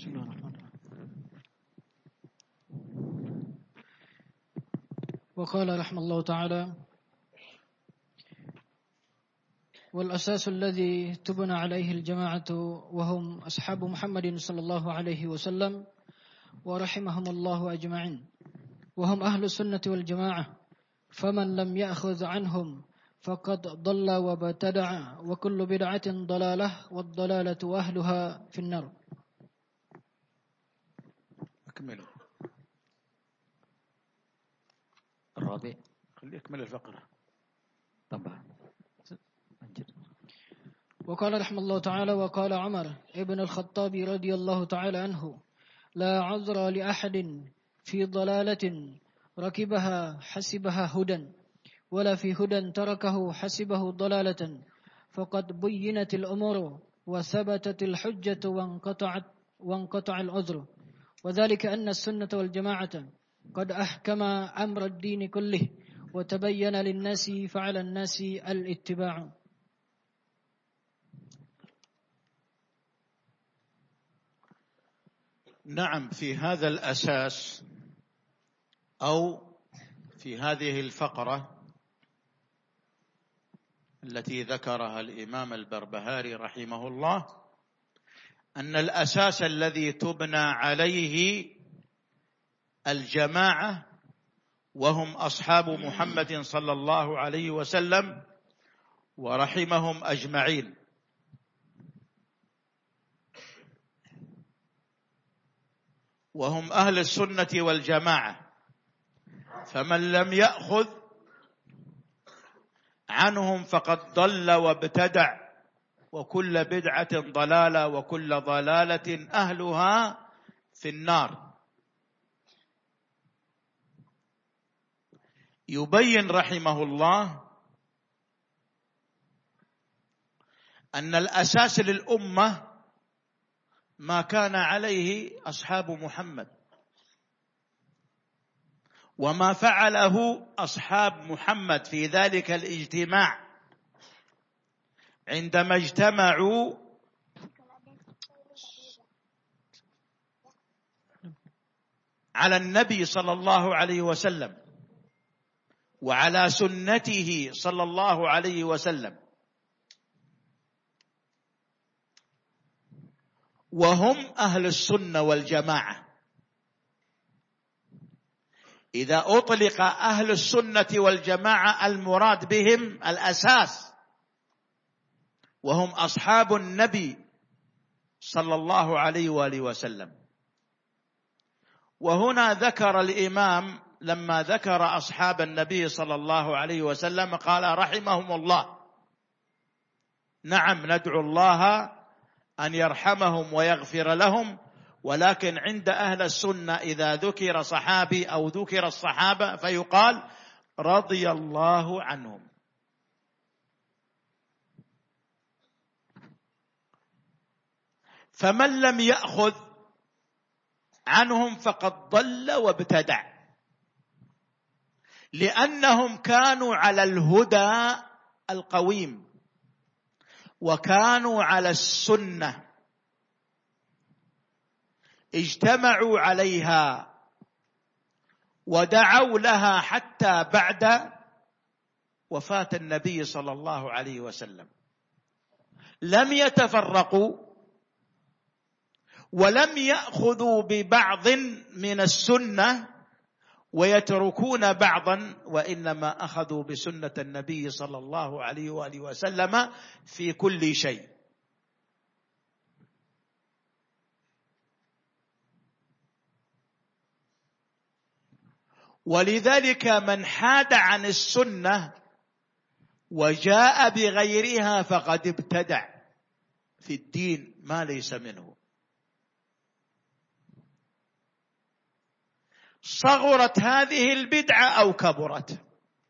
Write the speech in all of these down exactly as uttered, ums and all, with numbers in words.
بسم الله الرحمن الرحيم. وقال رحمه الله تعالى: والأساس الذي تبنى عليه الجماعة وهم أصحاب محمد صلى الله عليه وسلم ورحمهم الله أجمعين، وهم أهل السنة والجماعة، فمن لم يأخذ عنهم فقد ضل وابتدع، وكل بدعة ضلالة، والضلالة أهلها في النار. أكمل الرابع، خلي أكمل الفقرة طبعا. وقال رحمه الله تعالى: وقال عمر ابن الخطاب رضي الله تعالى عنه: لا عذر لأحد في ضلالة ركبها حسبها هدى، ولا في هدى تركه حسبه ضلالة، فقد بينت الأمور وثبتت الحجة وانقطعت وانقطع العذر، وذلك أن السنة والجماعة قد أحكم أمر الدين كله، وتبين للناس فعلى الناس الاتباع. نعم، في هذا الأساس أو في هذه الفقرة التي ذكرها الإمام البربهاري رحمه الله، أن الأساس الذي تبنى عليه الجماعة وهم أصحاب محمد صلى الله عليه وسلم ورحمهم أجمعين، وهم أهل السنة والجماعة، فمن لم يأخذ عنهم فقد ضل وابتدع، وكل بدعة ضلالة، وكل ضلالة أهلها في النار. يبين رحمه الله أن الأساس للأمة ما كان عليه أصحاب محمد، وما فعله أصحاب محمد في ذلك الاجتماع عندما اجتمعوا على النبي صلى الله عليه وسلم وعلى سنته صلى الله عليه وسلم، وهم أهل السنة والجماعة. إذا أطلق أهل السنة والجماعة المراد بهم الأساس، وهم أصحاب النبي صلى الله عليه وآله وسلم. وهنا ذكر الإمام لما ذكر أصحاب النبي صلى الله عليه وسلم قال رحمهم الله. نعم، ندعو الله أن يرحمهم ويغفر لهم، ولكن عند أهل السنة إذا ذكر صحابي أو ذكر الصحابة فيقال رضي الله عنهم. فمن لم يأخذ عنهم فقد ضل وابتدع، لأنهم كانوا على الهدى القويم، وكانوا على السنة، اجتمعوا عليها ودعوا لها حتى بعد وفاة النبي صلى الله عليه وسلم. لم يتفرقوا ولم يأخذوا ببعض من السنة ويتركون بعضا، وإنما أخذوا بسنة النبي صلى الله عليه وآله وسلم في كل شيء. ولذلك من حاد عن السنة وجاء بغيرها فقد ابتدع في الدين ما ليس منه. صغرت هذه البدعة أو كبرت،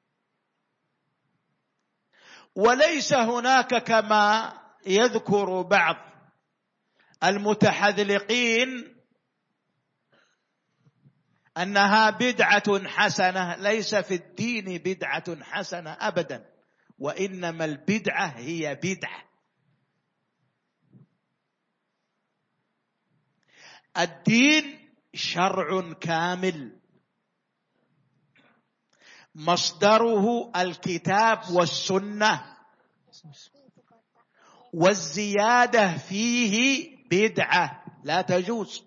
وليس هناك كما يذكر بعض المتحذلقين أنها بدعة حسنة. ليس في الدين بدعة حسنة أبدا، وإنما البدعة هي بدعة. الدين شرع كامل مصدره الكتاب والسنة، والزيادة فيه بدعة لا تجوز،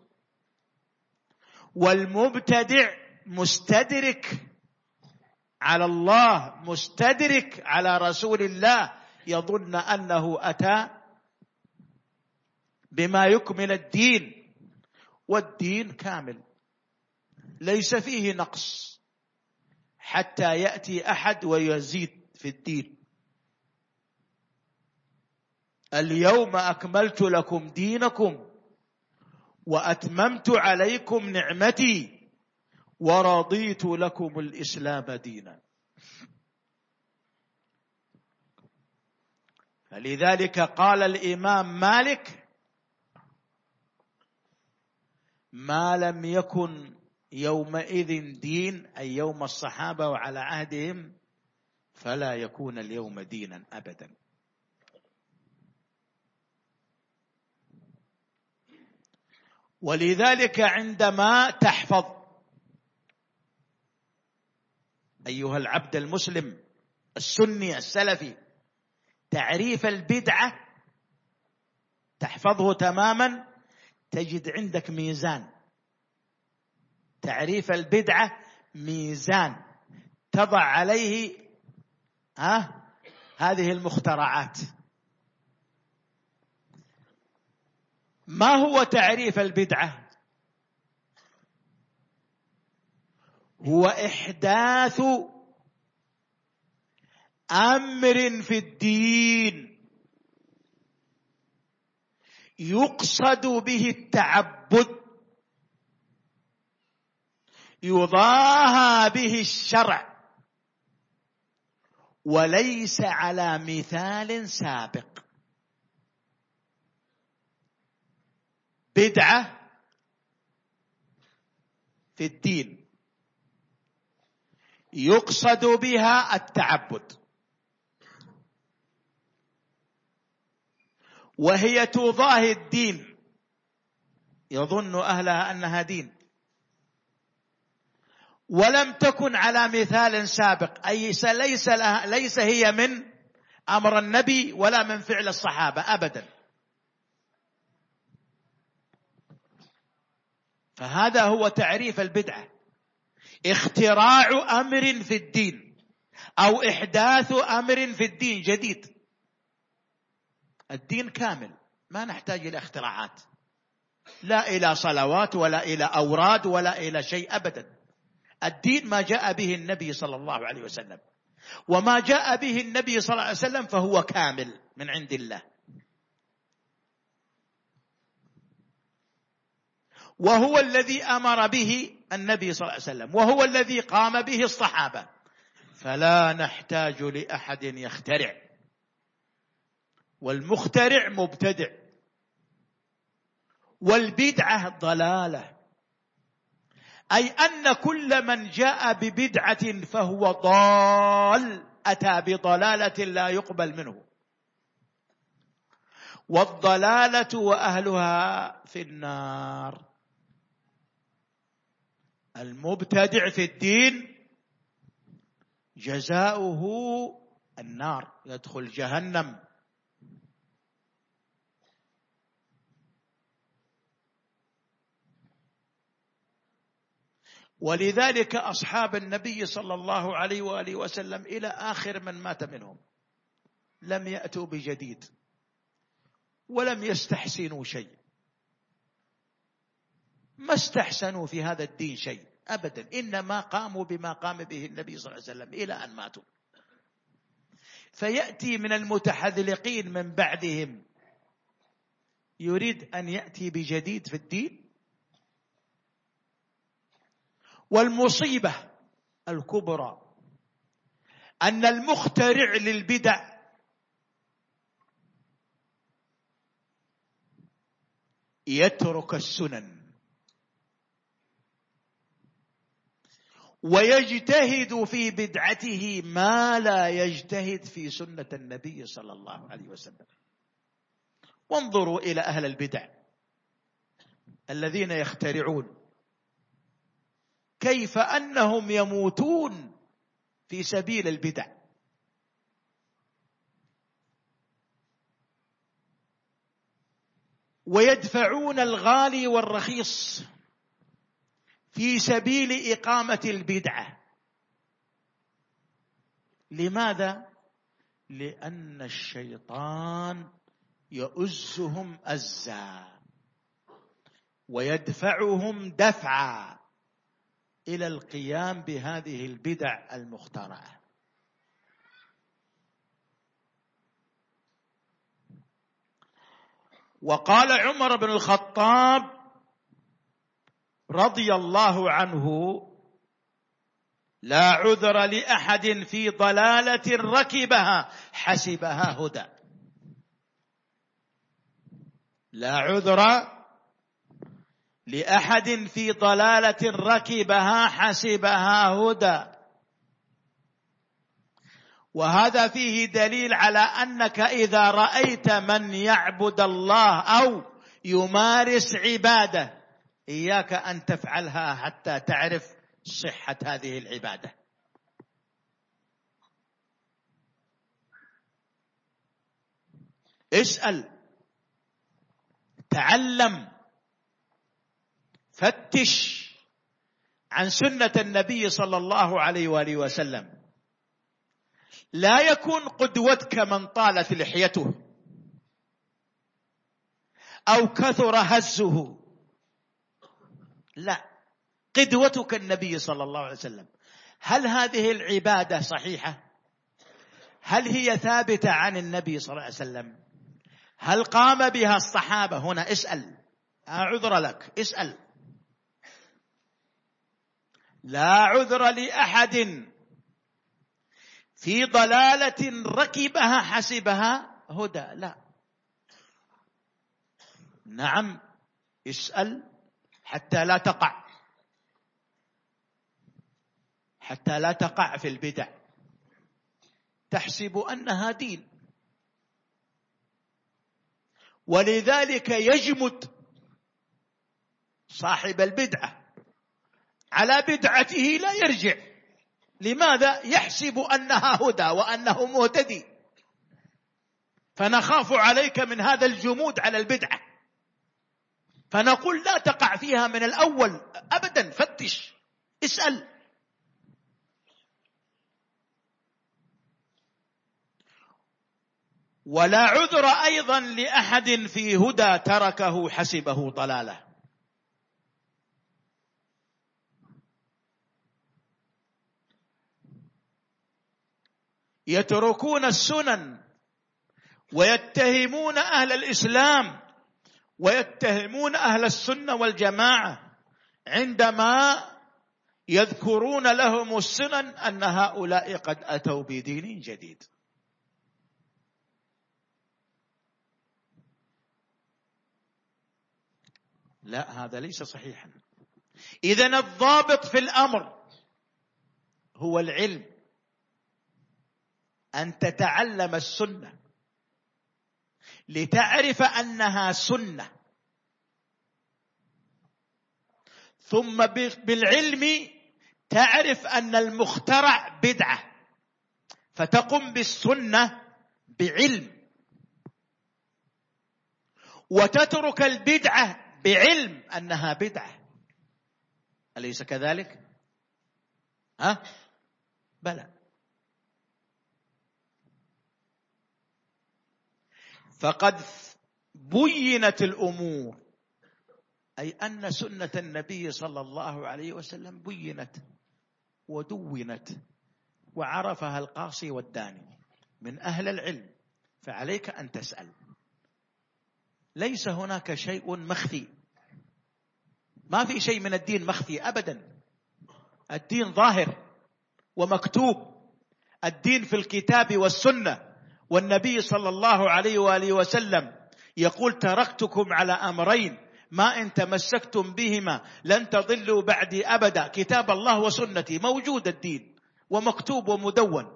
والمبتدع مستدرك على الله، مستدرك على رسول الله، يظن أنه أتى بما يكمل الدين، والدين كامل ليس فيه نقص حتى يأتي أحد ويزيد في الدين. اليوم أكملت لكم دينكم وأتممت عليكم نعمتي ورضيت لكم الإسلام دينا. فلذلك قال الإمام مالك: ما لم يكن يومئذ دين، أي يوم الصحابة وعلى عهدهم، فلا يكون اليوم دينا أبدا. ولذلك عندما تحفظ أيها العبد المسلم السني السلفي تعريف البدعة، تحفظه تماما، تجد عندك ميزان. تعريف البدعة ميزان تضع عليه ها هذه المخترعات. ما هو تعريف البدعة؟ هو إحداث أمر في الدين يقصد به التعبد، يضاهى به الشرع، وليس على مثال سابق. بدعة في الدين يقصد بها التعبد، وهي تضاهي الدين، يظن أهلها أنها دين، ولم تكن على مثال سابق، أي ليس لها ليس هي من أمر النبي ولا من فعل الصحابة أبدا. فهذا هو تعريف البدعة: اختراع أمر في الدين أو إحداث أمر في الدين جديد. الدين كامل، ما نحتاج إلى اختراعات، لا إلى صلوات ولا إلى أوراد ولا إلى شيء أبدا. الدين ما جاء به النبي صلى الله عليه وسلم، وما جاء به النبي صلى الله عليه وسلم فهو كامل من عند الله، وهو الذي أمر به النبي صلى الله عليه وسلم، وهو الذي قام به الصحابة، فلا نحتاج لأحد يخترع، والمخترع مبتدع، والبدعة ضلالة، أي أن كل من جاء ببدعة فهو ضال، أتى بضلالة لا يقبل منه، والضلالة وأهلها في النار. المبتدع في الدين جزاؤه النار، يدخل جهنم. ولذلك أصحاب النبي صلى الله عليه وآله وسلم إلى آخر من مات منهم لم يأتوا بجديد، ولم يستحسنوا شيء، ما استحسنوا في هذا الدين شيء أبدا، إنما قاموا بما قام به النبي صلى الله عليه وسلم إلى أن ماتوا. فيأتي من المتحذلقين من بعدهم يريد أن يأتي بجديد في الدين. والمصيبة الكبرى أن المخترع للبدع يترك السنن ويجتهد في بدعته ما لا يجتهد في سنة النبي صلى الله عليه وسلم. وانظروا إلى أهل البدع الذين يخترعون كيف أنهم يموتون في سبيل البدع. ويدفعون الغالي والرخيص في سبيل إقامة البدعة. لماذا؟ لأن الشيطان يؤزهم أزا ويدفعهم دفعا إلى القيام بهذه البدع المخترعة. وقال عمر بن الخطاب رضي الله عنه: لا عذر لأحد في ضلالة ركبها حسبها هدى. لا عذر لأحد في ضلالة ركبها حسبها هدى. وهذا فيه دليل على أنك إذا رأيت من يعبد الله أو يمارس عبادة إياك أن تفعلها حتى تعرف صحة هذه العبادة. اسأل، تعلم، فتش عن سنة النبي صلى الله عليه وآله وسلم. لا يكون قدوتك من طالت لحيته أو كثر هزه، لا، قدوتك النبي صلى الله عليه وسلم. هل هذه العبادة صحيحة؟ هل هي ثابتة عن النبي صلى الله عليه وسلم؟ هل قام بها الصحابة؟ هنا اسأل، أعذر لك، اسأل. لا عذر لأحد في ضلالة ركبها حسبها هدى، لا. نعم، اسأل حتى لا تقع حتى لا تقع في البدع تحسب أنها دين. ولذلك يجمد صاحب البدعة على بدعته لا يرجع. لماذا؟ يحسب أنها هدى وأنه مهتدي. فنخاف عليك من هذا الجمود على البدعة، فنقول لا تقع فيها من الأول أبدا، فتش، اسأل. ولا عذر أيضا لأحد في هدى تركه حسبه ضلاله. يتركون السنن ويتهمون أهل الإسلام ويتهمون أهل السنة والجماعة عندما يذكرون لهم السنن أن هؤلاء قد أتوا بدين جديد. لا، هذا ليس صحيحا. إذن الضابط في الأمر هو العلم، أن تتعلم السنة لتعرف أنها سنة، ثم بالعلم تعرف أن المخترع بدعة، فتقم بالسنة بعلم، وتترك البدعة بعلم أنها بدعة. أليس كذلك؟ ها؟ بلى. فقد بينت الأمور، أي أن سنة النبي صلى الله عليه وسلم بينت ودونت وعرفها القاصي والداني من أهل العلم، فعليك أن تسأل. ليس هناك شيء مخفي، ما في شيء من الدين مخفي أبدا. الدين ظاهر ومكتوب، الدين في الكتاب والسنة. والنبي صلى الله عليه وآله وسلم يقول: تركتكم على أمرين ما إن تمسكتم بهما لن تضلوا بعدي أبدا، كتاب الله وسنتي. موجود الدين ومكتوب ومدون.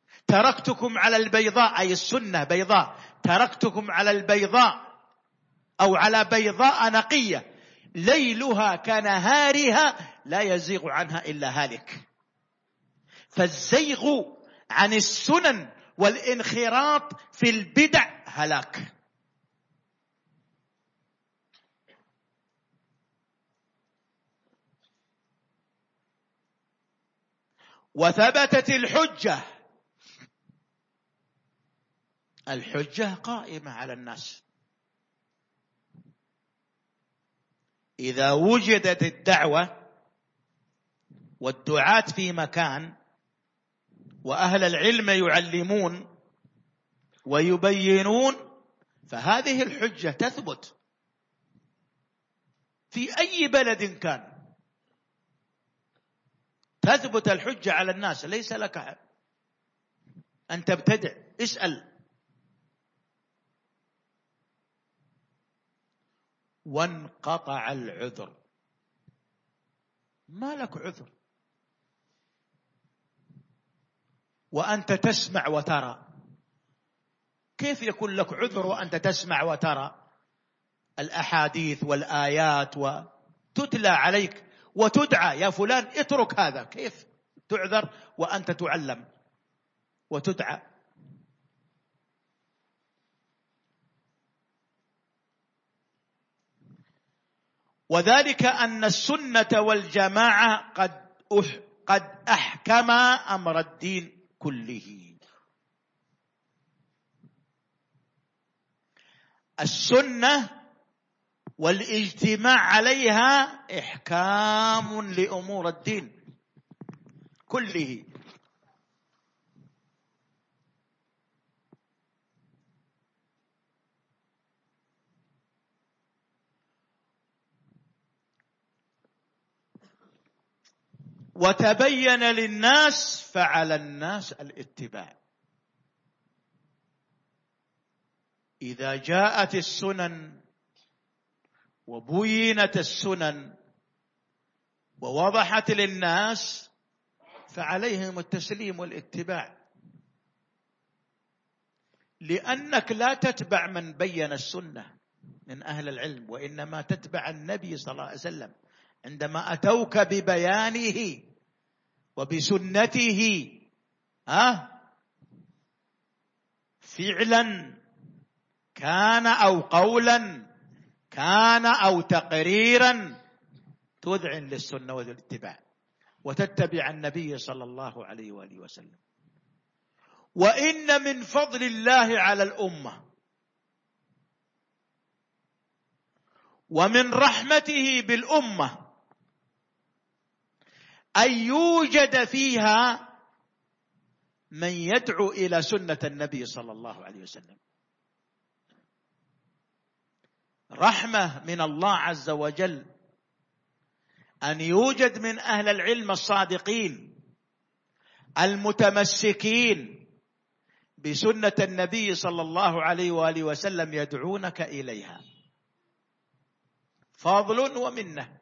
تركتكم على البيضاء، أي السنة بيضاء، تركتكم على البيضاء أو على بيضاء نقية ليلها كنهارها لا يزيغ عنها إلا هالك. فالزيغ عن السنن والانخراط في البدع هلاك. وثبتت الحجة، الحجة قائمة على الناس. إذا وجدت الدعوة والدعاة في مكان وأهل العلم يعلمون ويبينون فهذه الحجة تثبت في أي بلد كان، تثبت الحجة على الناس. ليس لك أن تبتدع، اسأل. وانقطع العذر، ما لك عذر وأنت تسمع وترى. كيف يكون لك عذر وأنت تسمع وترى الأحاديث والآيات وتتلى عليك وتدعى يا فلان اترك هذا؟ كيف تعذر وأنت تعلم وتدعى؟ وذلك أن السنة والجماعة قد قد أحكما أمر الدين كله. السنة والاجتماع عليها إحكام لأمور الدين كله. وتبين للناس فعلى الناس الاتباع. إذا جاءت السنن وبينت السنن ووضحت للناس فعليهم التسليم والاتباع، لأنك لا تتبع من بين السنة من أهل العلم، وإنما تتبع النبي صلى الله عليه وسلم عندما أتوك ببيانه وبسنته ها فعلا كان أو قولا كان أو تقريرا، تذعن للسنة والاتباع وتتبع النبي صلى الله عليه وآله وسلم. وإن من فضل الله على الأمة ومن رحمته بالأمة أن يوجد فيها من يدعو إلى سنة النبي صلى الله عليه وسلم. رحمة من الله عز وجل أن يوجد من أهل العلم الصادقين المتمسكين بسنة النبي صلى الله عليه وآله وسلم يدعونك إليها. فضل ومنه.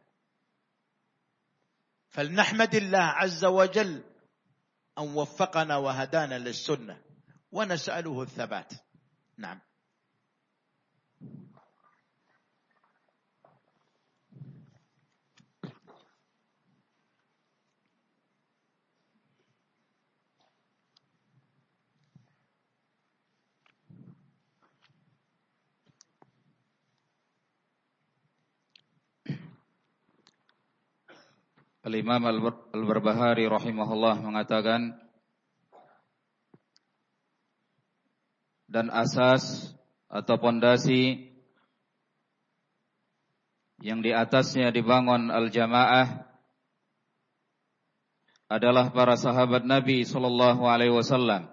فلنحمد الله عز وجل أن وفقنا وهدانا للسنة ونسأله الثبات. نعم. Al-Imam Al-Barbahari rahimahullah mengatakan, dan asas atau pondasi yang di atasnya dibangun al-jamaah adalah para sahabat Nabi sallallahu alaihi wasallam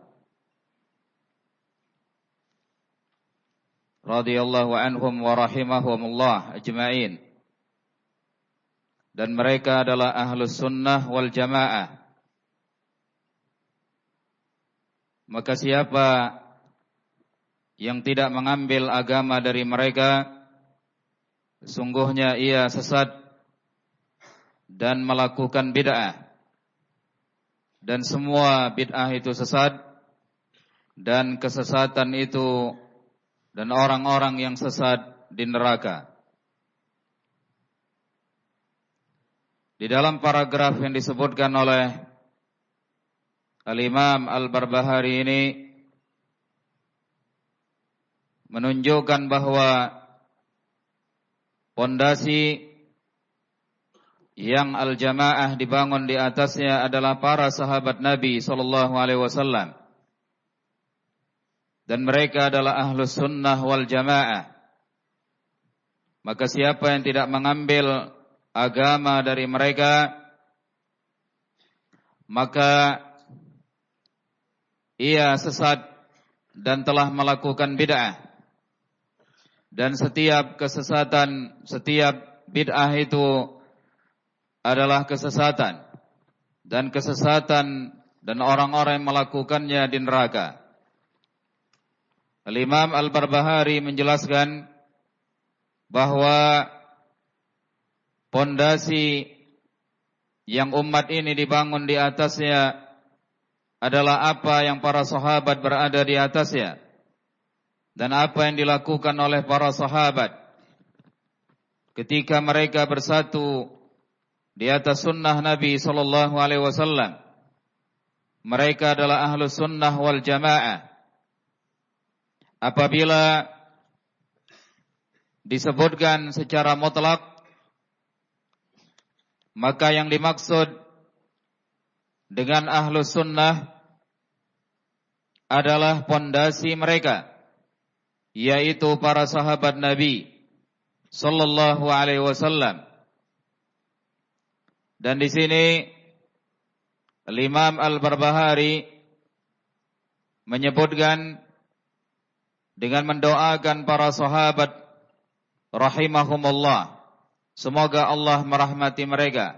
radhiyallahu anhum wa rahimahumullah ajma'in. Dan mereka adalah ahlus sunnah wal jamaah. Maka siapa yang tidak mengambil agama dari mereka, sesungguhnya ia sesat dan melakukan bid'ah. Dan semua bid'ah itu sesat, dan kesesatan itu dan orang-orang yang sesat di neraka. Di dalam paragraf yang disebutkan oleh Al-Imam Al-Barbahari ini menunjukkan bahwa pondasi yang al-jamaah dibangun di atasnya adalah para sahabat Nabi sallallahu alaihi wasallam, dan mereka adalah ahlus sunnah wal jamaah. Maka siapa yang tidak mengambil agama dari mereka, maka ia sesat dan telah melakukan bid'ah. Dan setiap kesesatan, setiap bid'ah itu adalah kesesatan, dan kesesatan dan orang-orang yang melakukannya di neraka. Al-Imam Al-Barbahari menjelaskan bahwa pondasi yang umat ini dibangun di atasnya adalah apa yang para sahabat berada di atasnya dan apa yang dilakukan oleh para sahabat ketika mereka bersatu di atas sunnah Nabi sallallahu alaihi wasallam. Mereka adalah ahlus sunnah wal jamaah. Apabila disebutkan secara mutlak, maka yang dimaksud dengan ahlus sunnah adalah pondasi mereka, yaitu para sahabat Nabi sallallahu alaihi wasallam. Dan di sini Imam Al-Barbahari menyebutkan dengan mendoakan para sahabat rahimahumullah, semoga Allah merahmati mereka.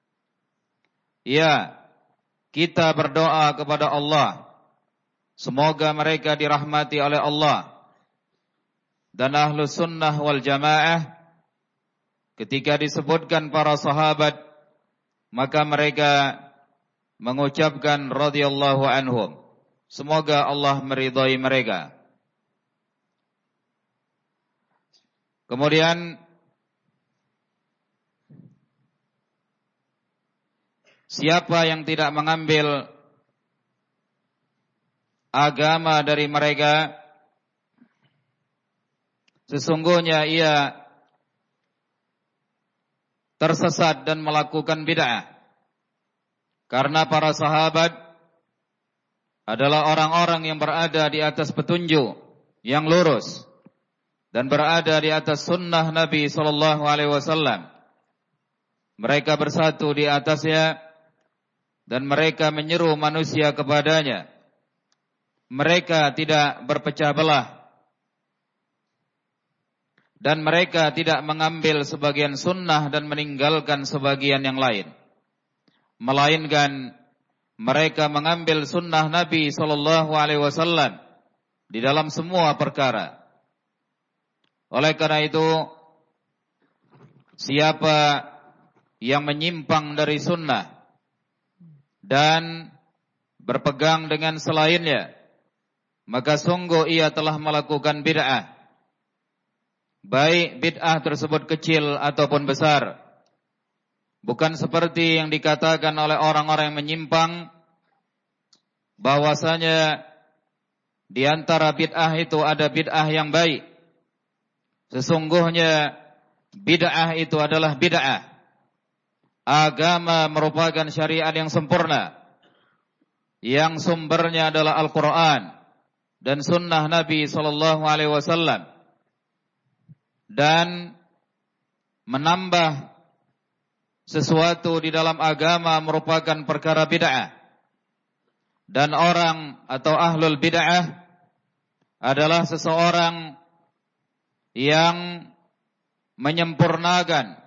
Ya, kita berdoa kepada Allah, semoga mereka dirahmati oleh Allah. Dan ahlus sunnah wal jamaah, ketika disebutkan para sahabat, maka mereka mengucapkan radhiyallahu anhum, semoga Allah meridhai mereka. Kemudian siapa yang tidak mengambil agama dari mereka, sesungguhnya ia tersesat dan melakukan bid'ah. Karena para sahabat adalah orang-orang yang berada di atas petunjuk yang lurus dan berada di atas sunnah Nabi sallallahu alaihi wasallam. Mereka bersatu di atasnya dan mereka menyeru manusia kepadanya. Mereka tidak berpecah belah dan mereka tidak mengambil sebagian sunnah dan meninggalkan sebagian yang lain, melainkan mereka mengambil sunnah Nabi sallallahu alaihi wasallam di dalam semua perkara. Oleh karena itu, siapa yang menyimpang dari sunnah dan berpegang dengan selainnya, maka sungguh ia telah melakukan bid'ah. Baik bid'ah tersebut kecil ataupun besar. Bukan seperti yang dikatakan oleh orang-orang yang menyimpang, bahwasanya di antara bid'ah itu ada bid'ah yang baik. Sesungguhnya bid'ah itu adalah bid'ah. Agama merupakan syariat yang sempurna, yang sumbernya adalah Al-Quran dan sunnah Nabi sallallahu alaihi wasallam. Dan menambah sesuatu di dalam agama merupakan perkara bid'ah. Dan orang atau ahlul bid'ah adalah seseorang yang menyempurnakan,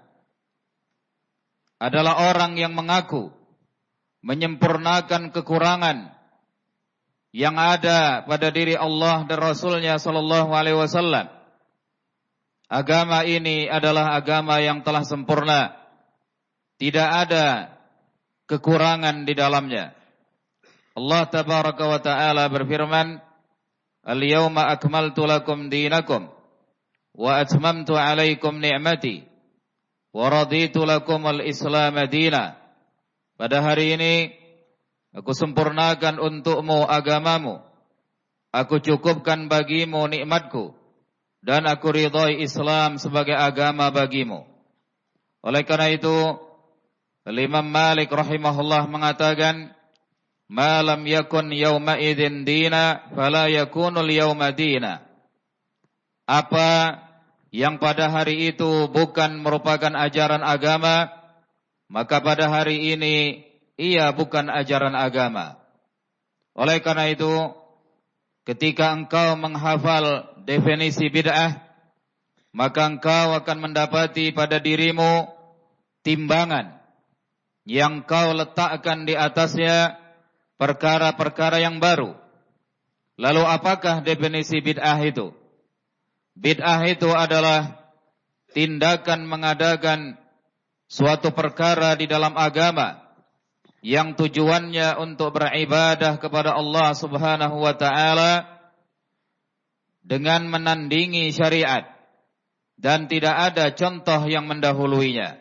adalah orang yang mengaku menyempurnakan kekurangan yang ada pada diri Allah dan Rasulnya sallallahu alaihi wasallam. Agama ini adalah agama yang telah sempurna, tidak ada kekurangan di dalamnya. Allah tabaraka wa ta'ala berfirman, "Al-yawma akmaltu lakum dinakum wa atmamtu 'alaikum ni'mati wa raditu lakumul Islam madina. Pada hari ini aku sempurnakan untukmu agamamu, aku cukupkan bagimu nikmatku, dan aku ridhai Islam sebagai agama bagimu. Oleh karena itu, Imam Malik rahimahullah mengatakan, "Ma lam yakun yawma idzin dina, fala yakunul yawma dina." Apa yang pada hari itu bukan merupakan ajaran agama, maka pada hari ini ia bukan ajaran agama. Oleh karena itu, ketika engkau menghafal definisi bid'ah, maka engkau akan mendapati pada dirimu timbangan yang kau letakkan di atasnya perkara-perkara yang baru. Lalu apakah definisi bid'ah itu? Bid'ah itu adalah tindakan mengadakan suatu perkara di dalam agama yang tujuannya untuk beribadah kepada Allah Subhanahu wa taala dengan menandingi syariat dan tidak ada contoh yang mendahuluinya.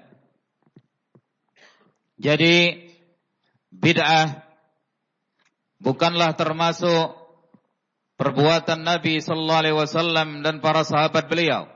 Jadi bid'ah bukanlah termasuk perbuatan Nabi sallallahu alaihi wasallam dan para sahabat beliau.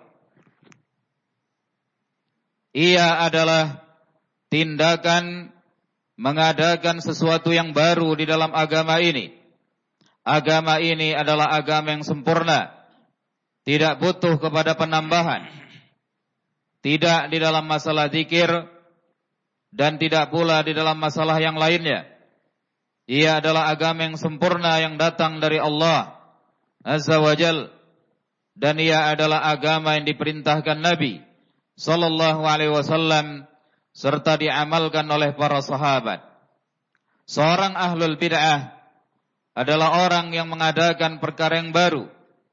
Ia adalah tindakan mengadakan sesuatu yang baru di dalam agama ini. Agama ini adalah agama yang sempurna, tidak butuh kepada penambahan, tidak di dalam masalah zikir dan tidak pula di dalam masalah yang lainnya. Ia adalah agama yang sempurna yang datang dari Allah Azza wa Jal, dan ia adalah agama yang diperintahkan Nabi sallallahu alaihi wasallam serta diamalkan oleh para sahabat. Seorang ahlul bid'ah adalah orang yang mengadakan perkara yang baru,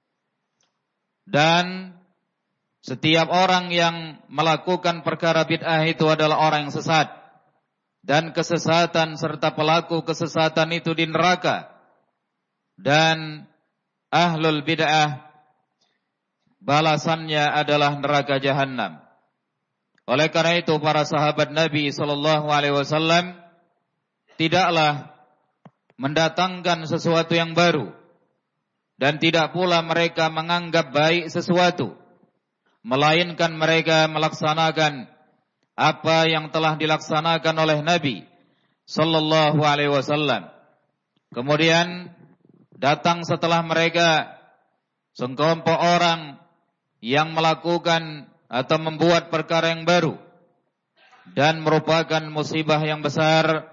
dan setiap orang yang melakukan perkara bid'ah itu adalah orang yang sesat, dan kesesatan serta pelaku kesesatan itu di neraka. Dan ahlul bid'ah balasannya adalah neraka jahanam. Oleh karena itu para sahabat Nabi sallallahu alaihi wasallam tidaklah mendatangkan sesuatu yang baru, dan tidak pula mereka menganggap baik sesuatu, melainkan mereka melaksanakan apa yang telah dilaksanakan oleh Nabi sallallahu alaihi wasallam. Kemudian datang setelah mereka sekelompok orang yang melakukan atau membuat perkara yang baru dan merupakan musibah yang besar,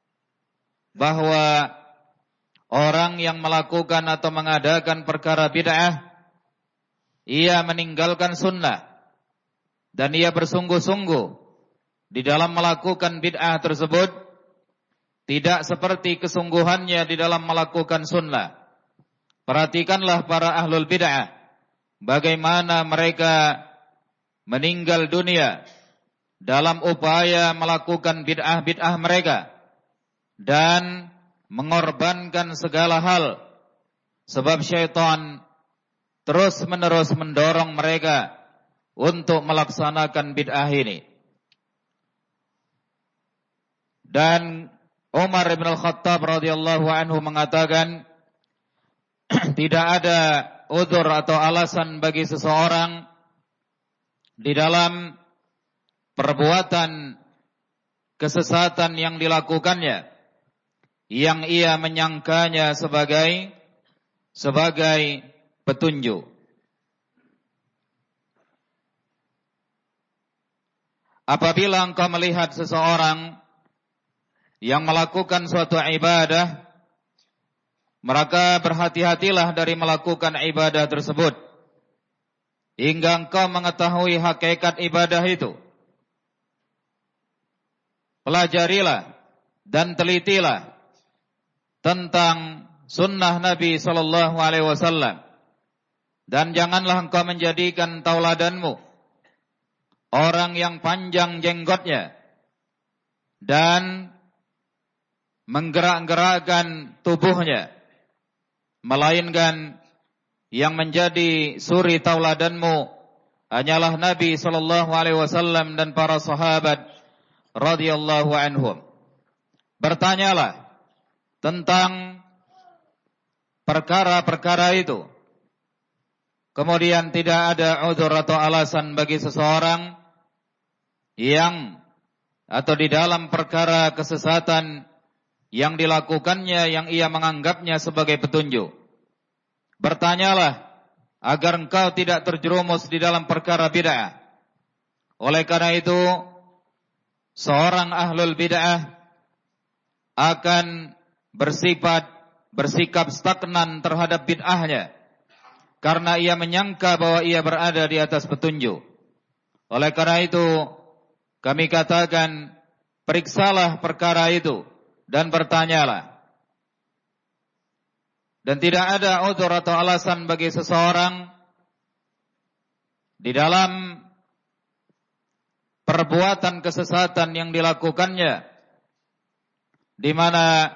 bahwa orang yang melakukan atau mengadakan perkara bid'ah, ia meninggalkan sunnah dan ia bersungguh-sungguh di dalam melakukan bid'ah tersebut, tidak seperti kesungguhannya di dalam melakukan sunnah. Perhatikanlah para ahlul bid'ah, bagaimana mereka meninggal dunia dalam upaya melakukan bid'ah-bid'ah mereka dan mengorbankan segala hal, sebab syaitan terus-menerus mendorong mereka untuk melaksanakan bid'ah ini. Dan Umar bin Al-Khattab radhiyallahu anhu mengatakan, tidak ada udzur atau alasan bagi seseorang di dalam perbuatan kesesatan yang dilakukannya, yang ia menyangkanya sebagai sebagai petunjuk. Apabila engkau melihat seseorang yang melakukan suatu ibadah, maka berhati-hatilah dari melakukan ibadah tersebut hingga engkau mengetahui hakikat ibadah itu. Pelajarilah dan telitilah tentang sunnah Nabi sallallahu alaihi wasallam, dan janganlah engkau menjadikan tauladanmu orang yang panjang jenggotnya dan menggerak-gerakkan tubuhnya, melainkan yang menjadi suri tauladanmu hanyalah Nabi sallallahu alaihi wasallam dan para sahabat radhiyallahu anhum. Bertanyalah tentang perkara-perkara itu. Kemudian tidak ada uzur atau alasan bagi seseorang yang atau di dalam perkara kesesatan yang dilakukannya yang ia menganggapnya sebagai petunjuk. Bertanyalah agar engkau tidak terjerumus di dalam perkara bid'ah. Oleh karena itu, seorang ahlul bid'ah akan bersifat bersikap stagnan terhadap bid'ahnya karena ia menyangka bahwa ia berada di atas petunjuk. Oleh karena itu, kami katakan, periksalah perkara itu dan bertanyalah. Dan tidak ada uzur atau alasan bagi seseorang di dalam perbuatan kesesatan yang dilakukannya, di mana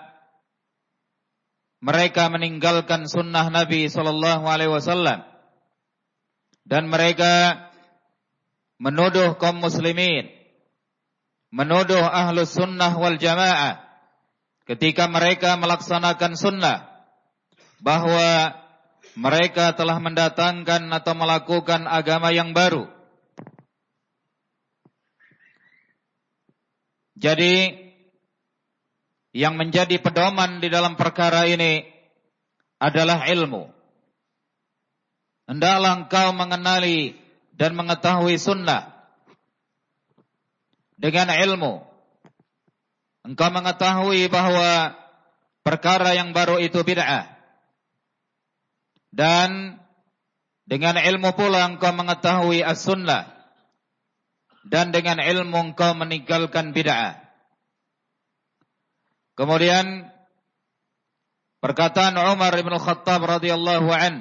mereka meninggalkan sunnah Nabi sallallahu alaihi wasallam dan mereka menuduh kaum muslimin, menuduh ahlus sunnah wal jamaah ketika mereka melaksanakan sunnah bahwa mereka telah mendatangkan atau melakukan agama yang baru. Jadi yang menjadi pedoman di dalam perkara ini adalah ilmu. Hendaklah engkau mengenali dan mengetahui sunnah dengan ilmu. Engkau mengetahui bahwa perkara yang baru itu bid'ah. Dan dengan ilmu pula engkau mengetahui as-sunnah. Dan dengan ilmu engkau meninggalkan bid'ah. Kemudian perkataan Umar bin Khattab radhiyallahu an,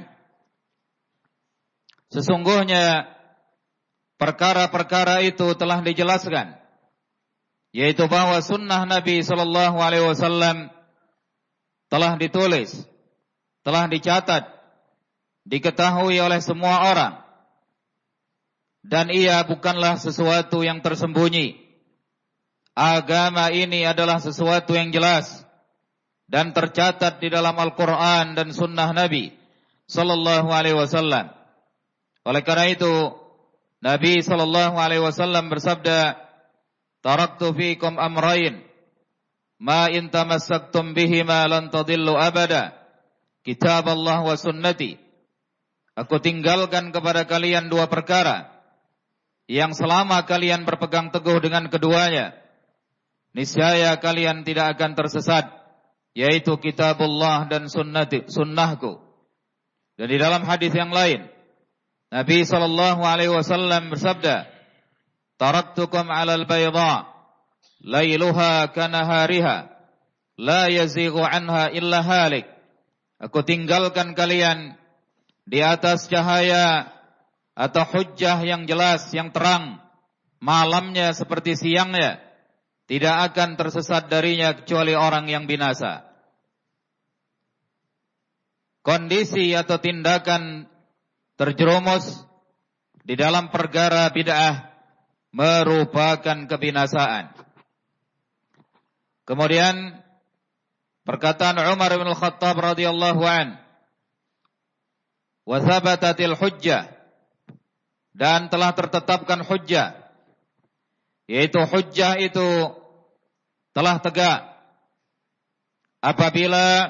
sesungguhnya perkara-perkara itu telah dijelaskan, yaitu bahwa sunnah Nabi sallallahu alaihi wasallam telah ditulis, telah dicatat, diketahui oleh semua orang, dan ia bukanlah sesuatu yang tersembunyi. Agama ini adalah sesuatu yang jelas dan tercatat di dalam Al-Quran dan Sunnah Nabi Sallallahu Alaihi Wasallam. Oleh karena itu, Nabi Sallallahu Alaihi Wasallam bersabda, "Taraktu fiikum amrayn, ma in tamassaktum bihima lan tadillu abada, kitab Allah wa sunnati." Aku tinggalkan kepada kalian dua perkara yang selama kalian berpegang teguh dengan keduanya, niscaya kalian tidak akan tersesat, yaitu kitabullah dan sunnati, sunnahku. Dan di dalam hadis yang lain, Nabi sallallahu alaihi wasallam bersabda, "Taraktukum 'alal bayda, lailuha kanahariha, la yazighu 'anha illa halik." Aku tinggalkan kalian di atas cahaya atau hujjah yang jelas, yang terang, malamnya seperti siangnya. Tidak akan tersesat darinya kecuali orang yang binasa. Kondisi atau tindakan terjerumus di dalam perkara bid'ah merupakan kebinasaan. Kemudian perkataan Umar bin Khattab radhiyallahu an, "Wa thabatatil hujjah," dan telah tertetapkan hujjah, yaitu hujjah itu telah tegak apabila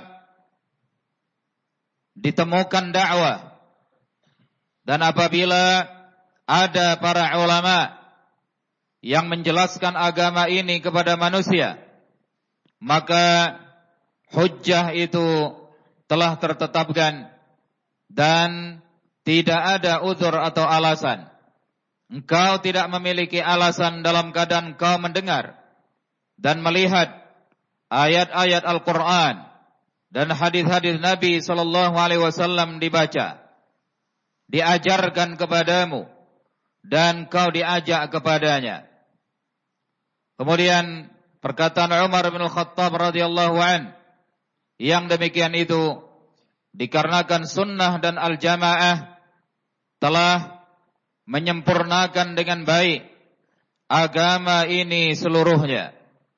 ditemukan dakwah dan apabila ada para ulama yang menjelaskan agama ini kepada manusia, maka hujjah itu telah tertetapkan dan tidak ada uzur atau alasan. Engkau tidak memiliki alasan dalam keadaan engkau mendengar dan melihat ayat-ayat Al-Quran dan hadis-hadis Nabi sallallahu alaihi wasallam dibaca, diajarkan kepadamu, dan kau diajak kepadanya. Kemudian perkataan Umar bin Khattab radhiyallahu an, yang demikian itu dikarenakan sunnah dan al-jamaah telah menyempurnakan dengan baik agama ini seluruhnya.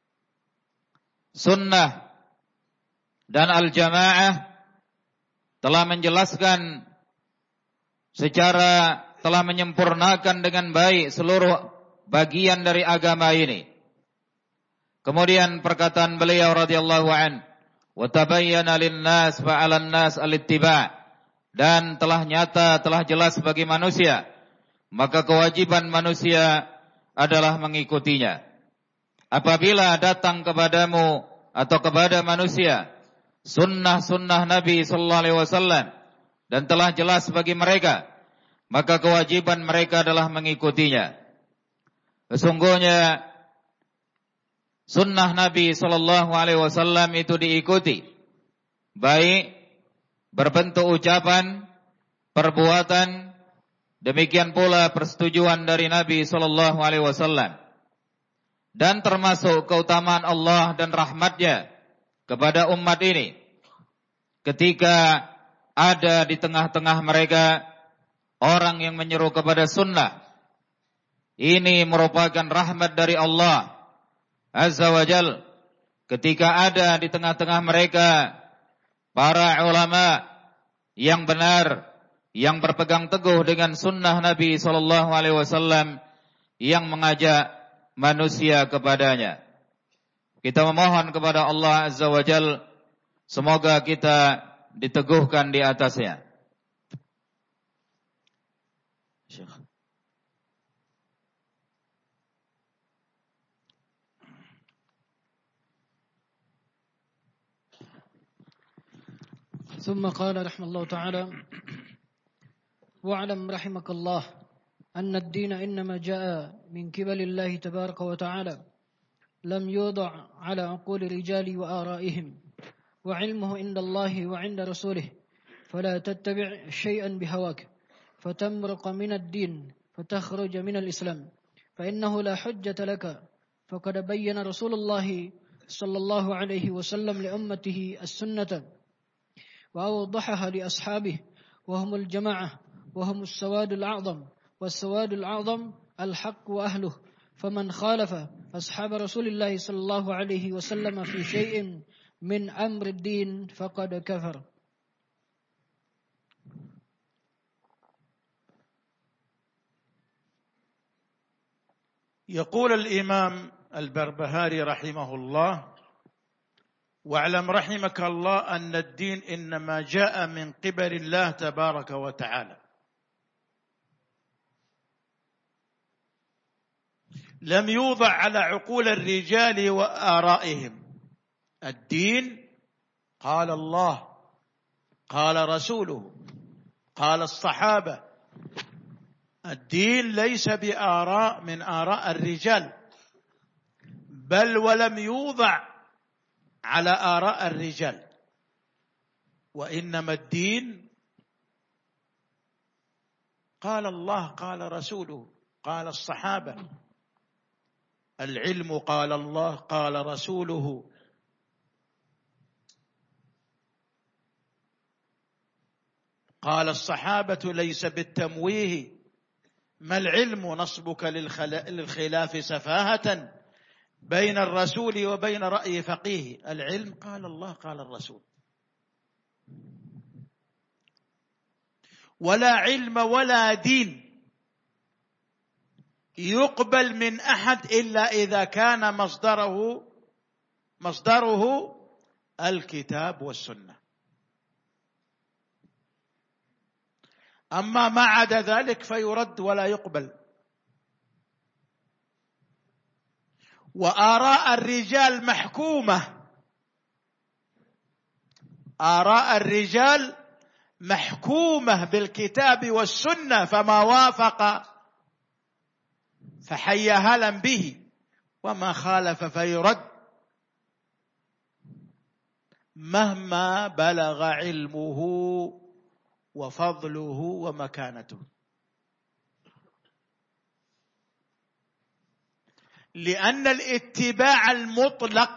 Sunnah dan al-jamaah telah menjelaskan secara telah menyempurnakan dengan baik seluruh bagian dari agama ini. Kemudian perkataan beliau radhiyallahu an, wa tabayyana lin-nas fa 'alan nas al-ittiba', dan telah nyata, telah jelas bagi manusia, maka kewajiban manusia adalah mengikutinya. Apabila datang kepadamu atau kepada manusia sunnah-sunnah Nabi sallallahu alaihi wasallam dan telah jelas bagi mereka, maka kewajiban mereka adalah mengikutinya. Sesungguhnya sunnah Nabi sallallahu alaihi wasallam itu diikuti, baik berbentuk ucapan, perbuatan, demikian pula persetujuan dari Nabi sallallahu alaihi wasallam. Dan termasuk keutamaan Allah dan rahmatnya kepada umat ini ketika ada di tengah-tengah mereka orang yang menyeru kepada sunnah. Ini merupakan rahmat dari Allah Azza wa Jal ketika ada di tengah-tengah mereka para ulama yang benar, yang berpegang teguh dengan sunnah Nabi sallallahu alaihi wasallam, yang mengajak manusia kepadanya. Kita memohon kepada Allah Azza wa Jal, semoga kita diteguhkan di atasnya. Syekh. ثم قال رحمه الله تعالى: واعلم رحمك الله أن الدين إنما جاء من قبل الله تبارك وتعالى، لم يوضع على عقول الرجال وآرائهم، وعلمه عند الله وعند رسوله، فلا تتبع شيئا بهواك فتمرق من الدين فتخرج من الإسلام، فإنه لا حجة لك، فقد بين رسول الله صلى الله عليه وسلم لأمته السنة وأوضحها لأصحابه، وهم الجماعة، وهم السواد الأعظم، والسواد الأعظم الحق وأهله، فمن خالف أصحاب رسول الله صلى الله عليه وسلم في شيء من أمر الدين فقد كفر. يقول الإمام البربهاري رحمه الله: واعلم رحمك الله أن الدين إنما جاء من قبل الله تبارك وتعالى، لم يوضع على عقول الرجال وآرائهم. الدين قال الله، قال رسوله، قال الصحابة. الدين ليس بآراء من آراء الرجال، بل ولم يوضع على آراء الرجال، وإنما الدين قال الله، قال رسوله، قال الصحابة. العلم قال الله، قال رسوله. قال الصحابة ليس بالتمويه، ما العلم نصبك للخلاف سفاهة بين الرسول وبين رأي فقيه. العلم قال الله، قال الرسول. ولا علم ولا دين يقبل من أحد إلا إذا كان مصدره مصدره الكتاب والسنة. أما ما عدا ذلك فيرد ولا يقبل. وآراء الرجال محكومة، آراء الرجال محكومة بالكتاب والسنة، فما وافق فحي هلا به، وما خالف فيرد مهما بلغ علمه وفضله ومكانته. لأن الاتباع المطلق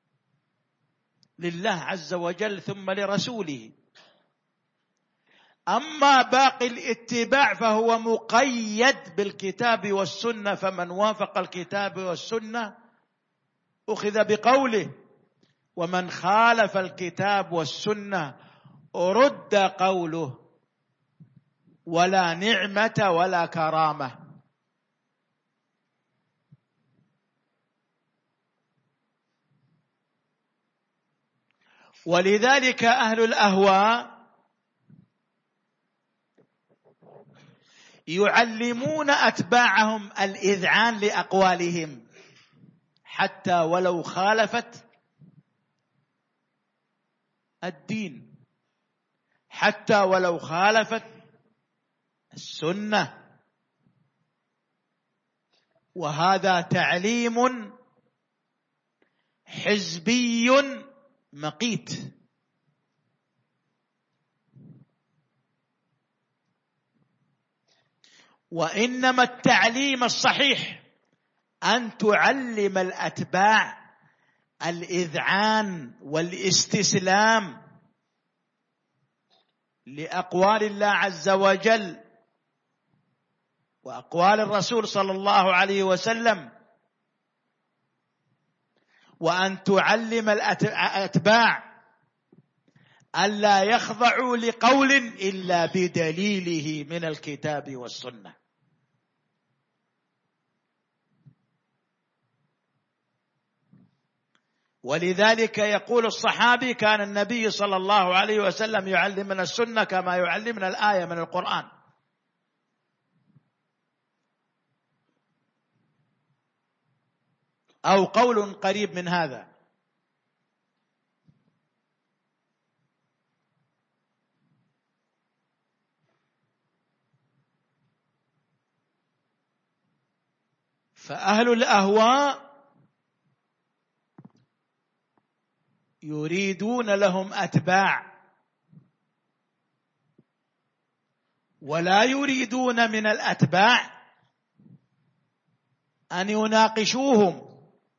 لله عز وجل ثم لرسوله. أما باقي الاتباع فهو مقيد بالكتاب والسنة، فمن وافق الكتاب والسنة أخذ بقوله، ومن خالف الكتاب والسنة رد قوله، ولا نعمة ولا كرامة. ولذلك أهل الأهواء يعلمون أتباعهم الإذعان لأقوالهم حتى ولو خالفت الدين، حتى ولو خالفت السنة. وهذا تعليم حزبي مقيت. وإنما التعليم الصحيح أن تعلم الأتباع الإذعان والاستسلام لأقوال الله عز وجل وأقوال الرسول صلى الله عليه وسلم، وأن تعلم الأتباع ألا يخضعوا لقول إلا بدليله من الكتاب والسنة. ولذلك يقول الصحابي: كان النبي صلى الله عليه وسلم يعلمنا السنة كما يعلمنا الآية من القرآن. أو قول قريب من هذا. فأهل الأهواء يريدون لهم أتباع، ولا يريدون من الأتباع أن يناقشوهم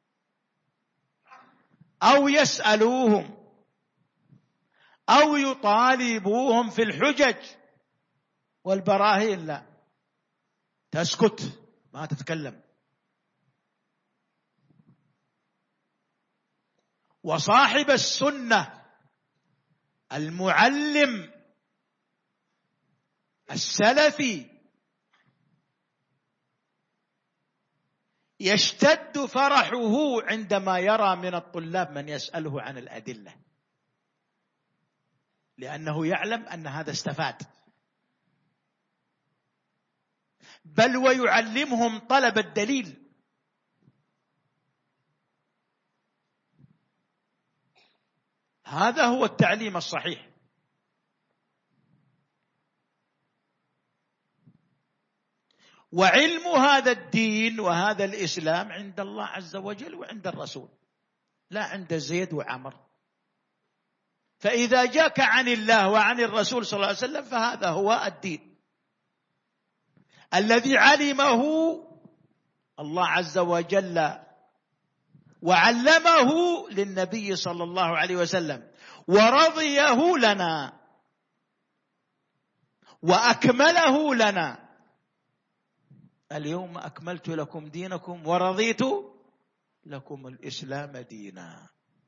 أو يسألوهم أو يطالبوهم في الحجج والبراهين، لا، تسكت ما تتكلم. وصاحب السنة المعلم السلفي يشتد فرحه عندما يرى من الطلاب من يسأله عن الأدلة، لأنه يعلم أن هذا استفاد، بل ويعلمهم طلب الدليل. هذا هو التعليم الصحيح. وعلم هذا الدين وهذا الإسلام عند الله عز وجل وعند الرسول، لا عند زيد وعمر. فإذا جاءك عن الله وعن الرسول صلى الله عليه وسلم فهذا هو الدين الذي علمه الله عز وجل وعلمه للنبي صلى الله عليه وسلم ورضيه لنا وأكمله لنا. اليوم أكملت لكم دينكم ورضيت لكم الإسلام دينا.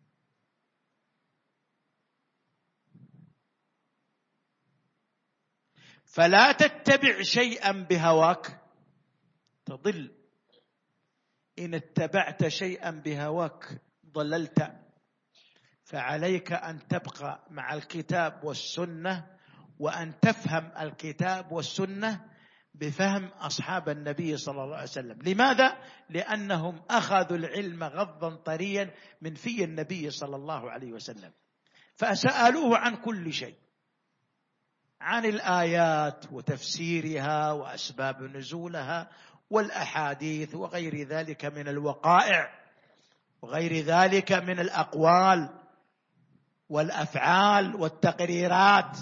فلا تتبع شيئا بهواك تضل، إن اتبعت شيئا بهواك ضللت. فعليك أن تبقى مع الكتاب والسنة، وأن تفهم الكتاب والسنة بفهم أصحاب النبي صلى الله عليه وسلم. لماذا؟ لأنهم أخذوا العلم غضا طريا من في النبي صلى الله عليه وسلم، فسألوه عن كل شيء، عن الآيات وتفسيرها وأسباب نزولها والأحاديث وغير ذلك من الوقائع وغير ذلك من الأقوال والأفعال والتقريرات.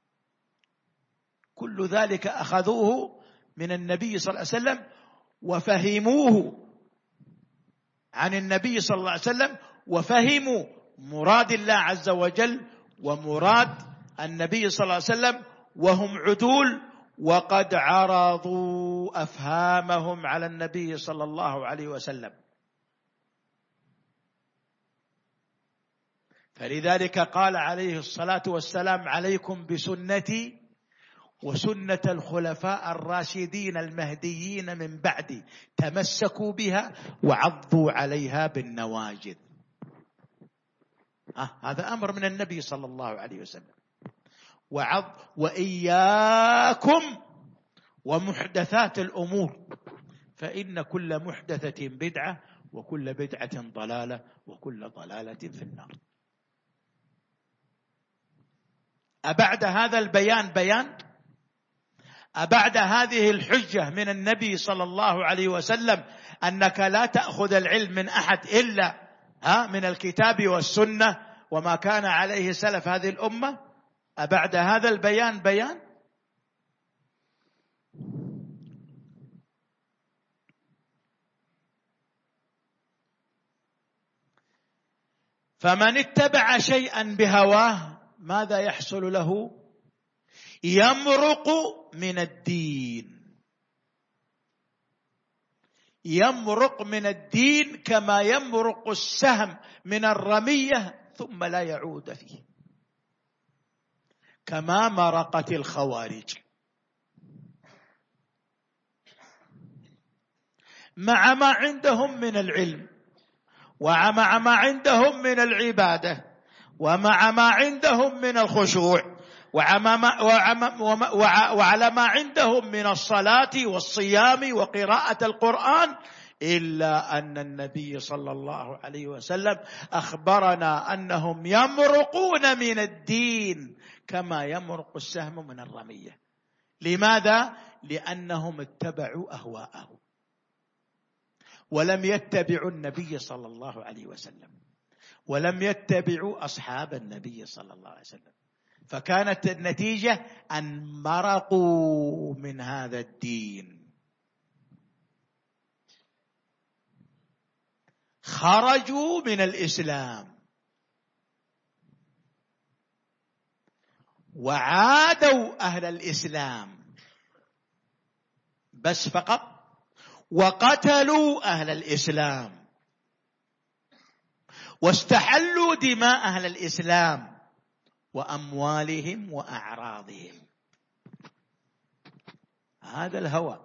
كل ذلك أخذوه من النبي صلى الله عليه وسلم وفهموه عن النبي صلى الله عليه وسلم، وفهموا مراد الله عز وجل ومراد النبي صلى الله عليه وسلم وهم عدول، وقد عرضوا أفهامهم على النبي صلى الله عليه وسلم. فلذلك قال عليه الصلاة والسلام: عليكم بسنتي وسنة الخلفاء الراشدين المهديين من بعدي، تمسكوا بها وعضوا عليها بالنواجذ. آه هذا أمر من النبي صلى الله عليه وسلم. وعض وإياكم ومحدثات الأمور، فإن كل محدثة بدعة وكل بدعة ضلالة وكل ضلالة في النار. أبعد هذا البيان بيان؟ أبعد هذه الحجة من النبي صلى الله عليه وسلم أنك لا تأخذ العلم من أحد إلا ها من الكتاب والسنة وما كان عليه سلف هذه الأمة؟ أبعد هذا البيان بيان؟ فمن اتبع شيئا بهواه ماذا يحصل له؟ يمرق من الدين، يمرق من الدين كما يمرق السهم من الرمية ثم لا يعود فيه، كما مرقت الخوارج. مع ما عندهم من العلم، ومع ما عندهم من العبادة، ومع ما عندهم من الخشوع، وعلى ما عندهم من الصلاة والصيام وقراءة القرآن، إلا أن النبي صلى الله عليه وسلم أخبرنا أنهم يمرقون من الدين كما يمرق السهم من الرمية. لماذا؟ لأنهم اتبعوا أهواءهم ولم يتبعوا النبي صلى الله عليه وسلم، ولم يتبعوا أصحاب النبي صلى الله عليه وسلم، فكانت النتيجة أن مرقوا من هذا الدين، خرجوا من الإسلام وعادوا أهل الإسلام بس فقط، وقتلوا أهل الإسلام واستحلوا دماء أهل الإسلام وأموالهم وأعراضهم. هذا الهوى،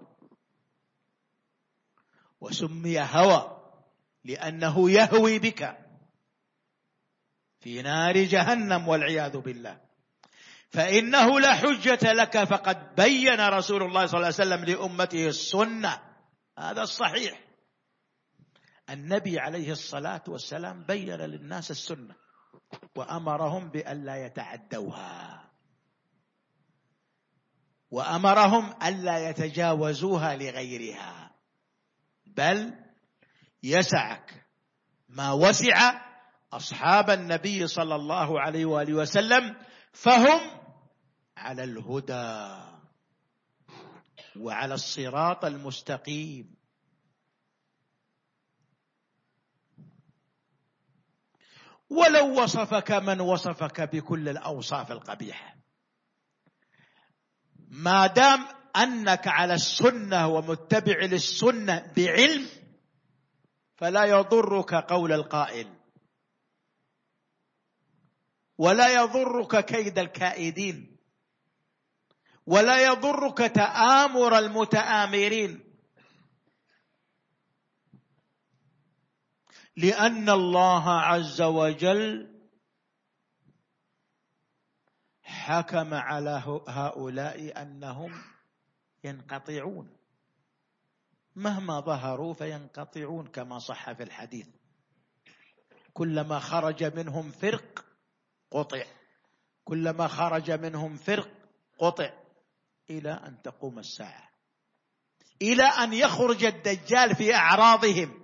وسمي هوى لأنه يهوي بك في نار جهنم والعياذ بالله. فإنه لا حجة لك، فقد بين رسول الله صلى الله عليه وسلم لأمته السنة، هذا الصحيح. النبي عليه الصلاة والسلام بين للناس السنة وأمرهم بألا يتعدوها، وأمرهم ألا يتجاوزوها لغيرها، بل يسعك ما وسع أصحاب النبي صلى الله عليه وآله وسلم، فهم على الهدى وعلى الصراط المستقيم. ولو وصفك من وصفك بكل الأوصاف القبيحة، ما دام أنك على السنة ومتبع للسنة بعلم، فلا يضرك قول القائل، ولا يضرك كيد الكائدين، ولا يضرك تآمر المتآمرين، لأن الله عز وجل حكم على هؤلاء أنهم ينقطعون، مهما ظهروا فينقطعون، كما صح في الحديث: كلما خرج منهم فرق قطع، كلما خرج منهم فرق قطع، إلى أن تقوم الساعة، إلى أن يخرج الدجال في أعراضهم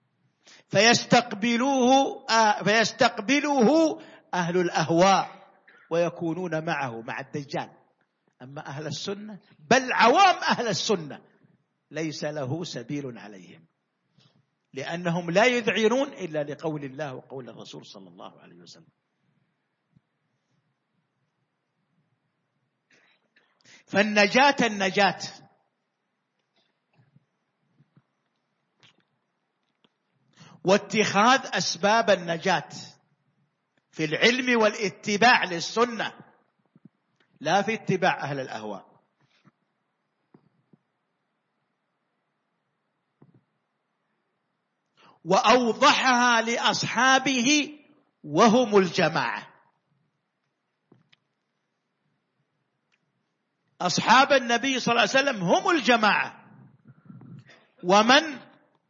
فيستقبلوه آه فيستقبلوه أهل الأهواء ويكونون معه مع الدجال. أما أهل السنة بل عوام أهل السنة ليس له سبيل عليهم، لأنهم لا يذعنون إلا لقول الله وقول الرسول صلى الله عليه وسلم. فالنجاة النجاة واتخاذ أسباب النجاة في العلم والاتباع للسنة، لا في اتباع أهل الأهواء. وأوضحها لأصحابه وهم الجماعة. أصحاب النبي صلى الله عليه وسلم هم الجماعة، ومن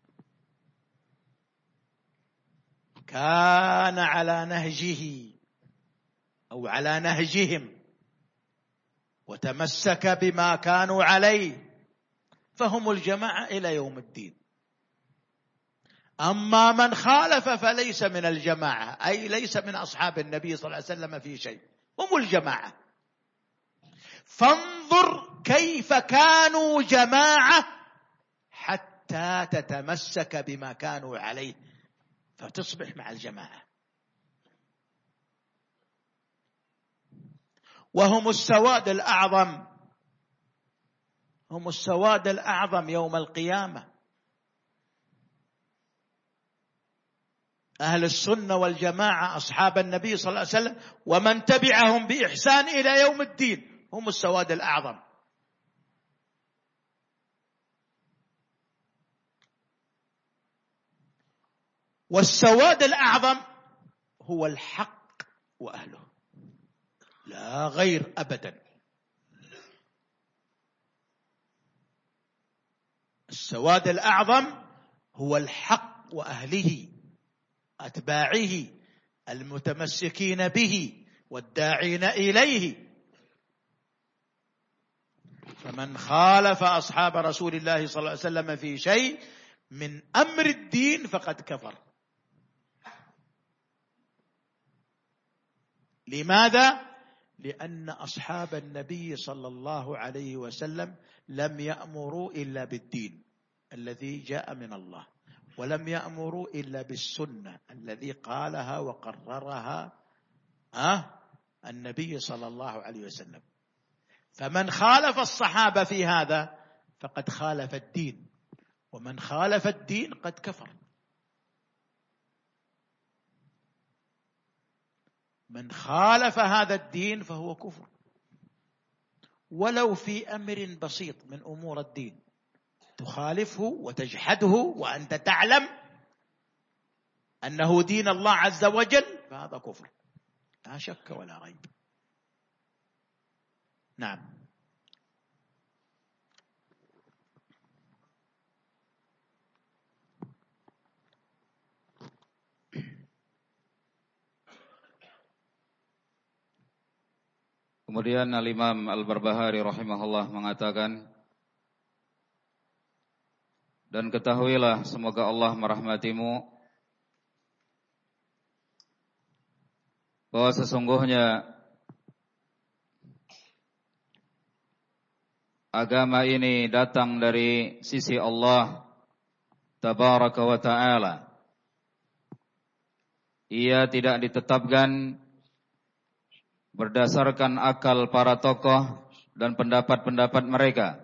كان على نهجه أو على نهجهم وتمسك بما كانوا عليه فهم الجماعة إلى يوم الدين. أما من خالف فليس من الجماعة، أي ليس من أصحاب النبي صلى الله عليه وسلم في شيء، هم الجماعة. فانظر كيف كانوا جماعة حتى تتمسك بما كانوا عليه فتصبح مع الجماعة. وهم السواد الأعظم، هم السواد الأعظم يوم القيامة، أهل السنة والجماعة أصحاب النبي صلى الله عليه وسلم ومن تبعهم بإحسان إلى يوم الدين هم السواد الأعظم. والسواد الأعظم هو الحق وأهله، لا غير أبدا. السواد الأعظم هو الحق وأهله، أتباعه المتمسكين به والداعين إليه. فمن خالف أصحاب رسول الله صلى الله عليه وسلم في شيء من أمر الدين فقد كفر. لماذا؟ لأن أصحاب النبي صلى الله عليه وسلم لم يأمروا إلا بالدين الذي جاء من الله، ولم يأمروا إلا بالسنة الذي قالها وقررها أه النبي صلى الله عليه وسلم. فمن خالف الصحابة في هذا فقد خالف الدين، ومن خالف الدين قد كفر. من خالف هذا الدين فهو كفر، ولو في أمر بسيط من أمور الدين تخالفه وتجحده وأنت تعلم أنه دين الله عز وجل فهذا كفر لا شك ولا ريب. نعم. Kemudian Al-Imam Al-Barbahari rahimahullah mengatakan, dan ketahuilah semoga Allah merahmatimu bahwa sesungguhnya agama ini datang dari sisi Allah Tabaraka wa Ta'ala. Ia tidak ditetapkan berdasarkan akal para tokoh dan pendapat-pendapat mereka.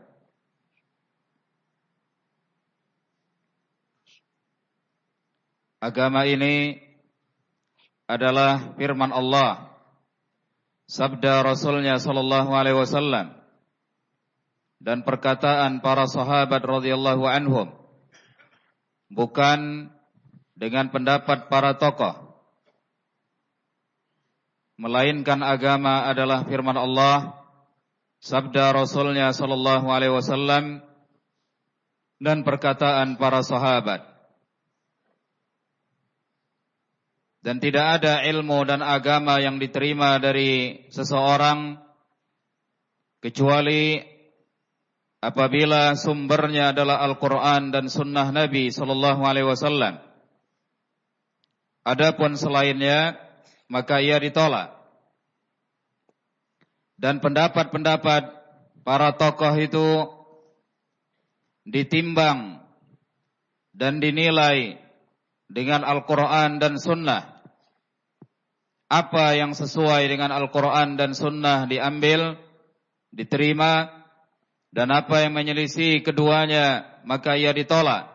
Agama ini adalah firman Allah, sabda Rasulnya sallallahu alaihi wasallam, dan perkataan para sahabat radhiyallahu anhum, bukan dengan pendapat para tokoh. Melainkan agama adalah firman Allah, sabda Rasulnya sallallahu alaihi wasallam, dan perkataan para sahabat. Dan tidak ada ilmu dan agama yang diterima dari seseorang kecuali apabila sumbernya adalah Al-Quran dan Sunnah Nabi sallallahu alaihi wasallam. Adapun selainnya maka ia ditolak. Dan pendapat-pendapat para tokoh itu ditimbang dan dinilai dengan Al-Quran dan Sunnah. Apa yang sesuai dengan Al-Quran dan Sunnah diambil, diterima, dan apa yang menyelisih keduanya maka ia ditolak.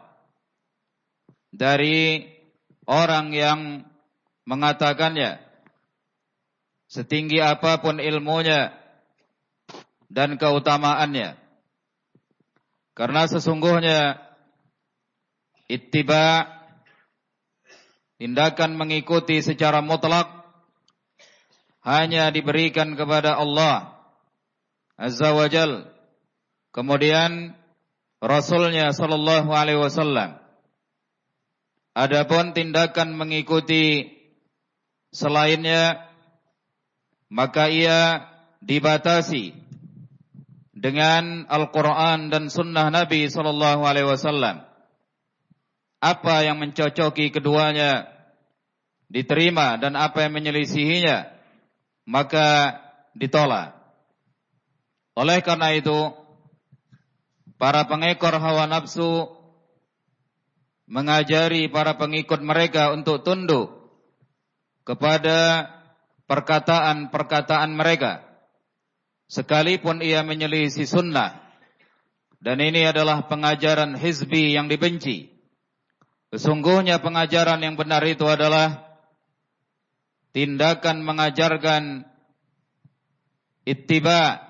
Dari orang yang mengatakannya, setinggi apapun ilmunya dan keutamaannya. Karena sesungguhnya ittiba, tindakan mengikuti secara mutlak, hanya diberikan kepada Allah Azza wa Jal, kemudian Rasulnya Sallallahu Alaihi Wasallam. Adapun tindakan mengikuti selainnya, maka ia dibatasi dengan Al-Quran dan Sunnah Nabi Sallallahu Alaihi Wasallam. Apa yang mencocoki keduanya diterima, dan apa yang menyelisihinya maka ditolak. Oleh karena itu, para pengekor hawa nafsu mengajari para pengikut mereka untuk tunduk kepada perkataan-perkataan mereka, sekalipun ia menyelisih sunnah. Dan ini adalah pengajaran hizbi yang dibenci. Sesungguhnya pengajaran yang benar itu adalah tindakan mengajarkan ittiba,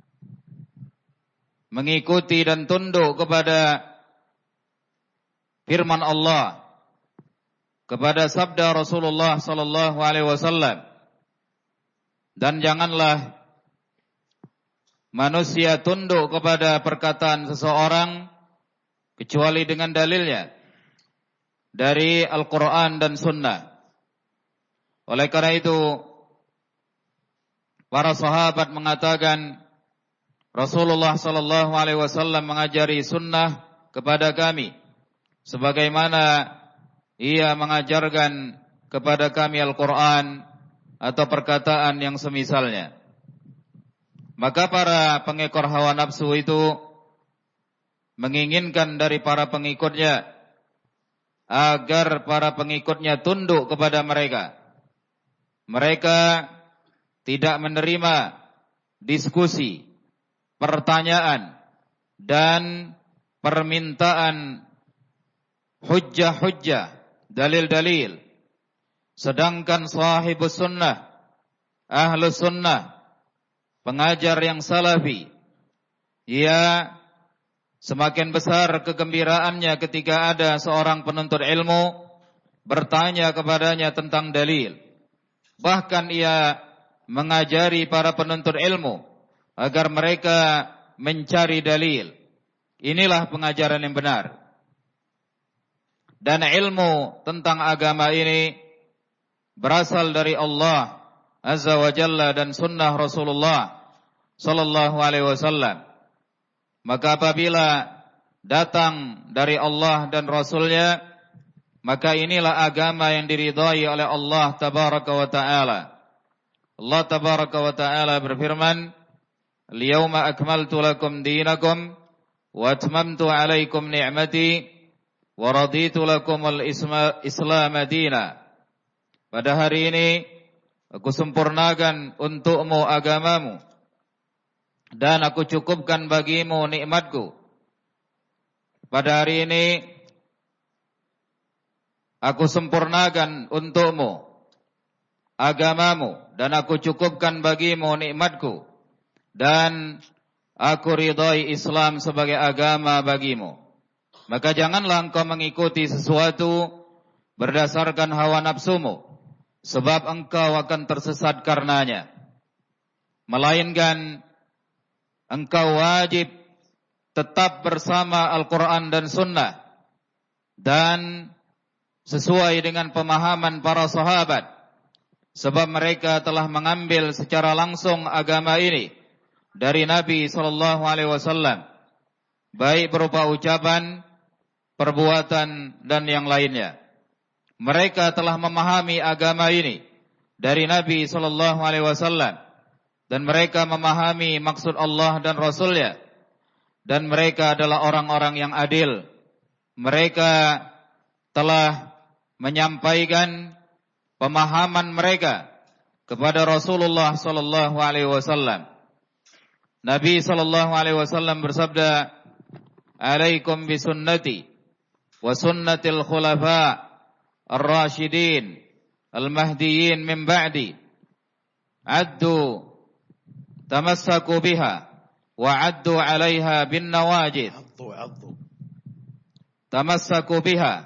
mengikuti dan tunduk kepada firman Allah, kepada sabda Rasulullah sallallahu alaihi wasallam. Dan janganlah manusia tunduk kepada perkataan seseorang kecuali dengan dalilnya dari Al-Quran dan Sunnah. Oleh karena itu, para sahabat mengatakan, Rasulullah sallallahu alaihi wasallam mengajari sunnah kepada kami sebagaimana ia mengajarkan kepada kami Al-Quran atau perkataan yang semisalnya. Maka para pengekor hawa nafsu itu menginginkan dari para pengikutnya agar para pengikutnya tunduk kepada mereka. Mereka tidak menerima diskusi, pertanyaan, dan permintaan hujjah-hujjah, dalil-dalil. Sedangkan sahibus sunnah, ahlus sunnah, pengajar yang salafi, ia semakin besar kegembiraannya ketika ada seorang penuntut ilmu bertanya kepadanya tentang dalil. Bahkan ia mengajari para penuntut ilmu agar mereka mencari dalil. Inilah pengajaran yang benar. Dan ilmu tentang agama ini berasal dari Allah Azza wa Jalla dan sunnah Rasulullah Sallallahu Alaihi Wasallam. Maka apabila datang dari Allah dan Rasulnya, maka inilah agama yang diridhai oleh Allah Tabaraka wa Ta'ala. Allah Tabaraka wa Ta'ala berfirman, Al-yawma akmaltu lakum dinakum wa atmamtu alaikum ni'mati wa raditu lakum al-islam dina. Pada hari ini aku sempurnakan untukmu agamamu dan aku cukupkan bagimu nikmatku. Pada hari ini aku sempurnakan untukmu agamamu dan aku cukupkan bagimu nikmatku. Dan aku ridhai Islam sebagai agama bagimu. Maka janganlah engkau mengikuti sesuatu berdasarkan hawa nafsumu, sebab engkau akan tersesat karenanya. Melainkan engkau wajib tetap bersama Al-Quran dan Sunnah, dan sesuai dengan pemahaman para sahabat, sebab mereka telah mengambil secara langsung agama ini dari Nabi Sallallahu Alaihi Wasallam, baik berupa ucapan, perbuatan, dan yang lainnya. Mereka telah memahami agama ini dari Nabi Sallallahu Alaihi Wasallam, dan mereka memahami maksud Allah dan Rasulnya, dan mereka adalah orang-orang yang adil. Mereka telah menyampaikan pemahaman mereka kepada Rasulullah Sallallahu Alaihi Wasallam. Nabi sallallahu alaihi wasallam bersabda, "Alaikum bisunnati wa sunnatil khulafa ar-rasyidin al-mahdiyyin min ba'di. Addu tamassaku biha wa addu 'alaiha bin nawajid." Addu addu. Tamassaku biha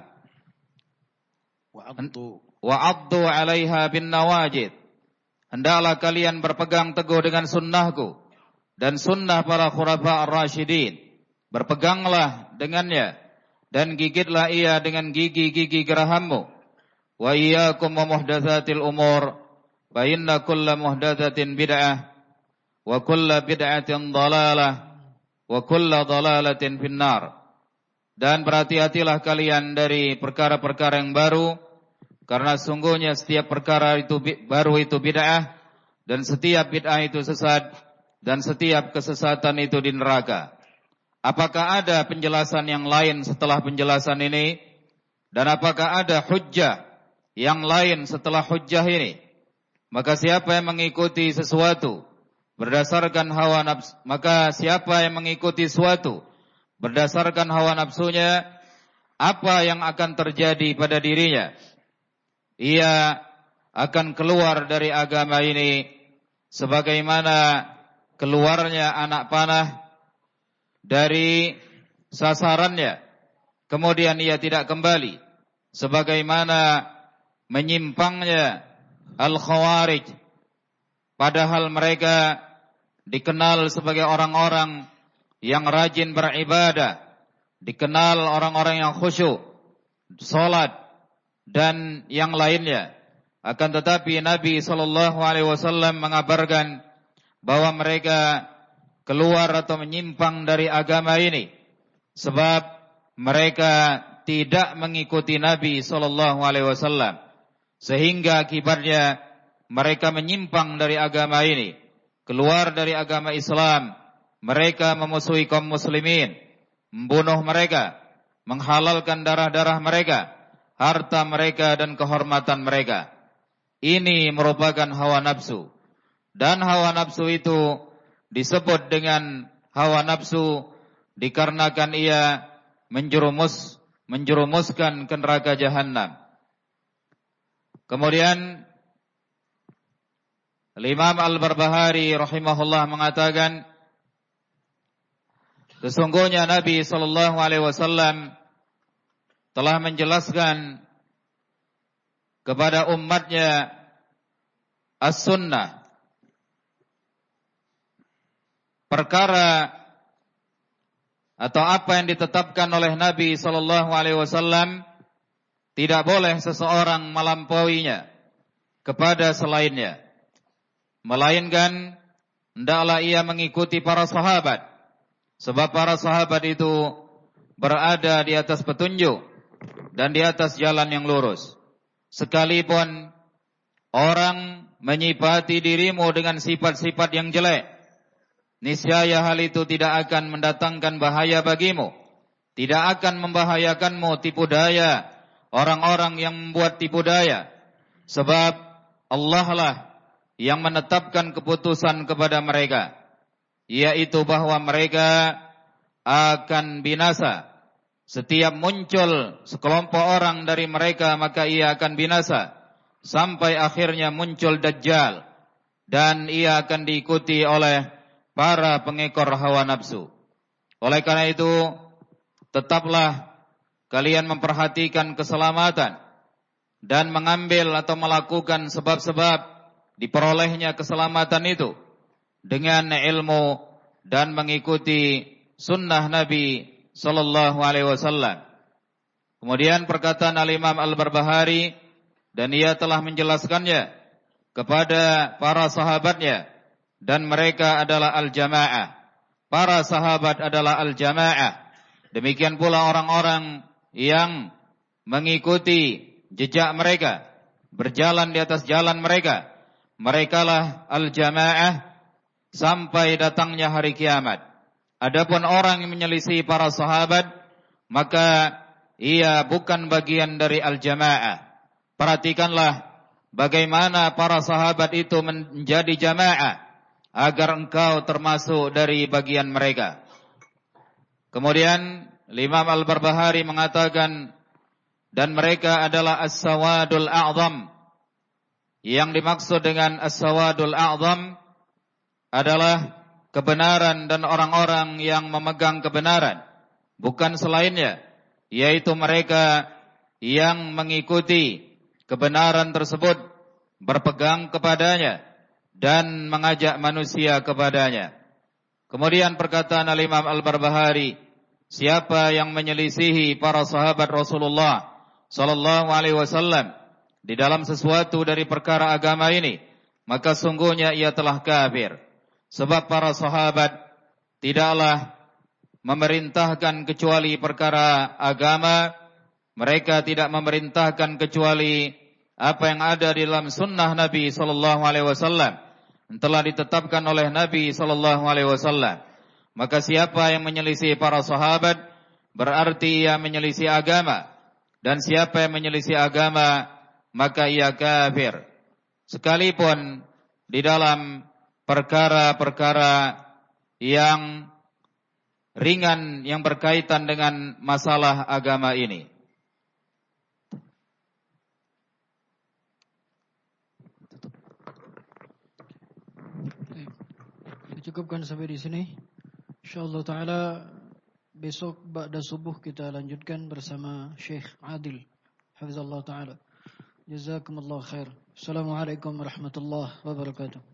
Wa addu wa addu 'alaiha bin nawajid. Hendaklah kalian berpegang teguh dengan sunnahku dan sunnah para khulafa ar-rasyidin. Berpeganglah dengannya dan gigitlah ia dengan gigi-gigi gerahammu. Wa iyyakum wa muhdatsatil umur, fa inna kulla muhdatsatin bid'ah wa kulla bid'atin dhalalah wa kulla dhalalatin finnar. Dan berhati-hatilah kalian dari perkara-perkara yang baru, karena sungguhnya setiap perkara itu baru itu bid'ah, dan setiap bid'ah itu sesat, dan setiap kesesatan itu di neraka. Apakah ada penjelasan yang lain setelah penjelasan ini? Dan apakah ada hujjah yang lain setelah hujjah ini? Maka siapa yang mengikuti sesuatu berdasarkan hawa nafsu, maka siapa yang mengikuti sesuatu berdasarkan hawa nafsunya, apa yang akan terjadi pada dirinya? Ia akan keluar dari agama ini sebagaimana keluarnya anak panah dari sasarannya, kemudian ia tidak kembali, sebagaimana menyimpangnya al-khawarij, padahal mereka dikenal sebagai orang-orang yang rajin beribadah, dikenal orang-orang yang khusyuk, salat dan yang lainnya. Akan tetapi Nabi sallallahu alaihi wasallam mengabarkan bahwa mereka keluar atau menyimpang dari agama ini sebab mereka tidak mengikuti Nabi sallallahu alaihi wasallam, sehingga akibatnya mereka menyimpang dari agama ini, keluar dari agama Islam. Mereka memusuhi kaum muslimin, membunuh mereka, menghalalkan darah-darah mereka, harta mereka dan kehormatan mereka. Ini merupakan hawa nafsu. Dan hawa nafsu itu disebut dengan hawa nafsu dikarenakan ia menjerumus menjerumuskan ke neraka jahanam. Kemudian Imam Al-Barbahari rahimahullah mengatakan, sesungguhnya Nabi sallallahu alaihi wasallam telah menjelaskan kepada umatnya as-sunnah, perkara atau apa yang ditetapkan oleh Nabi sallallahu alaihi wasallam tidak boleh seseorang melampauinya kepada selainnya, melainkan hendaklah ia mengikuti para sahabat, sebab para sahabat itu berada di atas petunjuk dan di atas jalan yang lurus. Sekalipun orang menyifati dirimu dengan sifat-sifat yang jelek, niscaya hal itu tidak akan mendatangkan bahaya bagimu, tidak akan membahayakanmu tipu daya orang-orang yang membuat tipu daya, sebab Allah lah yang menetapkan keputusan kepada mereka, yaitu bahwa mereka akan binasa. Setiap muncul sekelompok orang dari mereka, maka ia akan binasa sampai akhirnya muncul Dajjal, dan ia akan diikuti oleh para pengekor hawa nafsu. Oleh karena itu, tetaplah kalian memperhatikan keselamatan dan mengambil atau melakukan sebab-sebab diperolehnya keselamatan itu dengan ilmu dan mengikuti sunnah Nabi sallallahu alaihi wasallam. Kemudian perkataan Al-Imam Al-Barbahari, dan ia telah menjelaskannya kepada para sahabatnya, dan mereka adalah al-jamaah. Para sahabat adalah al-jamaah. Demikian pula orang-orang yang mengikuti jejak mereka, berjalan di atas jalan mereka, merekalah al-jamaah sampai datangnya hari kiamat. Adapun orang yang menyelisih para sahabat, maka ia bukan bagian dari al-jamaah. Perhatikanlah bagaimana para sahabat itu menjadi jamaah. agar engkau termasuk dari bagian mereka. Kemudian Imam Al-Barbahari mengatakan, dan mereka adalah as-sawadul a'zam. Yang dimaksud dengan as-sawadul a'zam adalah kebenaran dan orang-orang yang memegang kebenaran, bukan selainnya, yaitu mereka yang mengikuti kebenaran tersebut, berpegang kepadanya dan mengajak manusia kepadanya. Kemudian perkataan Al-Imam Al-Barbahari, siapa yang menyelisihi para sahabat Rasulullah sallallahu alaihi wasallam di dalam sesuatu dari perkara agama ini, maka sungguhnya ia telah kafir. Sebab para sahabat tidaklah memerintahkan kecuali perkara agama, mereka tidak memerintahkan kecuali apa yang ada di dalam sunnah Nabi sallallahu alaihi wasallam, telah ditetapkan oleh Nabi sallallahu alaihi wasallam. Maka siapa yang menyelisih para sahabat berarti ia menyelisih agama, dan siapa yang menyelisih agama maka ia kafir, sekalipun di dalam perkara-perkara yang ringan yang berkaitan dengan masalah agama ini. Cukupkan sampai di sini. Insyaallah taala besok ba'da subuh kita lanjutkan bersama Syekh Adil hafizallahu taala. Jazakumullah khair. Assalamualaikum warahmatullahi wabarakatuh.